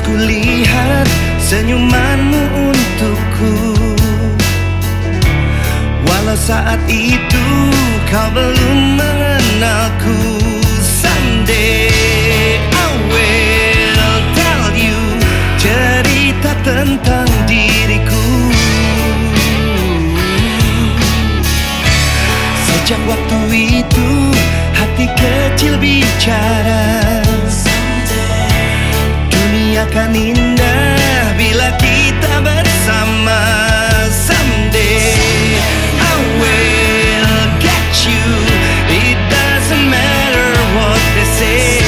kulihat senyumanmu untukku, walau saat itu kau belum mengenalku. Someday I will tell you cerita tentang diriku. Sejak waktu itu hati kecil bicara, dunia kan indah bila kita bersama. Someday I will get you, it doesn't matter what they say.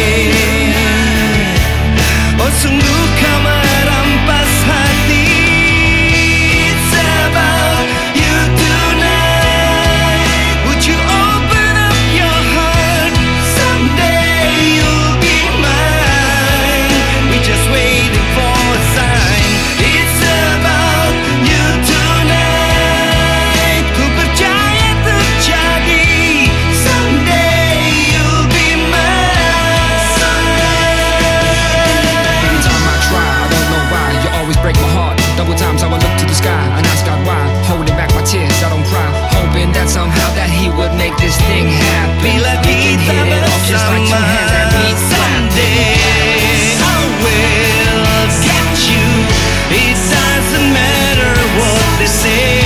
Oh sungguh kau merampas hati. It's about you tonight. Would you open up your heart? Someday you'll be mine. We just waiting for a sign. It's about you tonight. Ku percaya terjadi. Someday you'll be mine. Every time I try, I don't know why you always break my heart. Double times I would look to the sky and ask God why, holding back my tears, I don't cry, hoping that somehow that He would make this thing happen. Bila We can kita hit it off just like two hands that beat. someday I will get you. It doesn't matter what they say.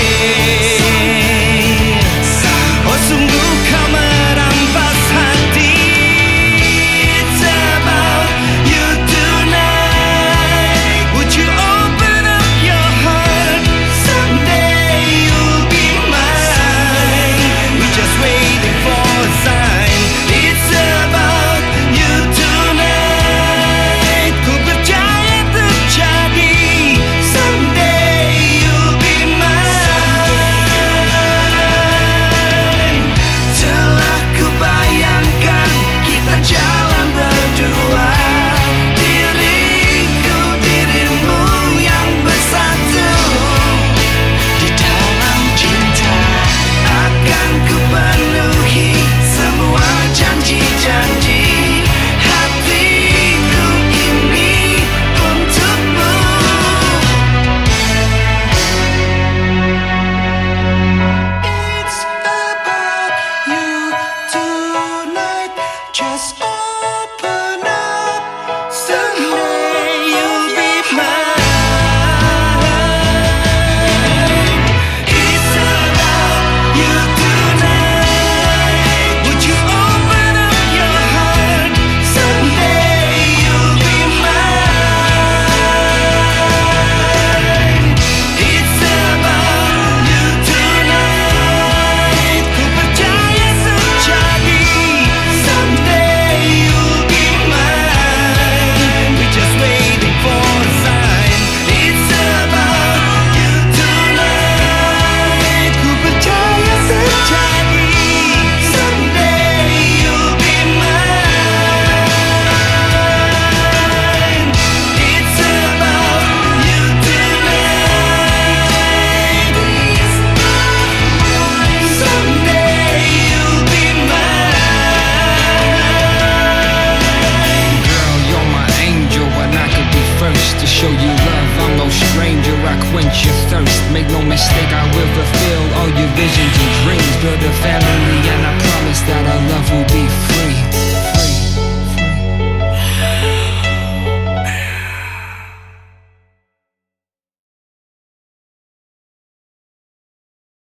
Oh sungguh kau merampas hati. It's about you tonight. Would you open up your heart? Someday you'll be mine. We just waiting for a sign. It's about you tonight. Ku percaya terjadi. Someday you'll be mine. Telah ku bayangkan kita jalan berdua, diriku dirimu yang bersatu. Di dalam cinta akan ku penuhi semua janji-janji hatiku ini untukmu. It's about you tonight. Just open up. Someday you'll be mine. It's about you tonight. Would you open up your heart? Someday you'll be mine. It's about you tonight. Ku percaya terjadi. Someday you'll be mine. We just waiting for a sign. It's about you tonight. Ku percaya terjadi. Someday you'll be mine. It's about you tonight. Someday you'll be mine. Girl, you're my angel, and I could be first to show you love. I'm no stranger, I quench your thirst. Make no mistake, I will fulfill all your visions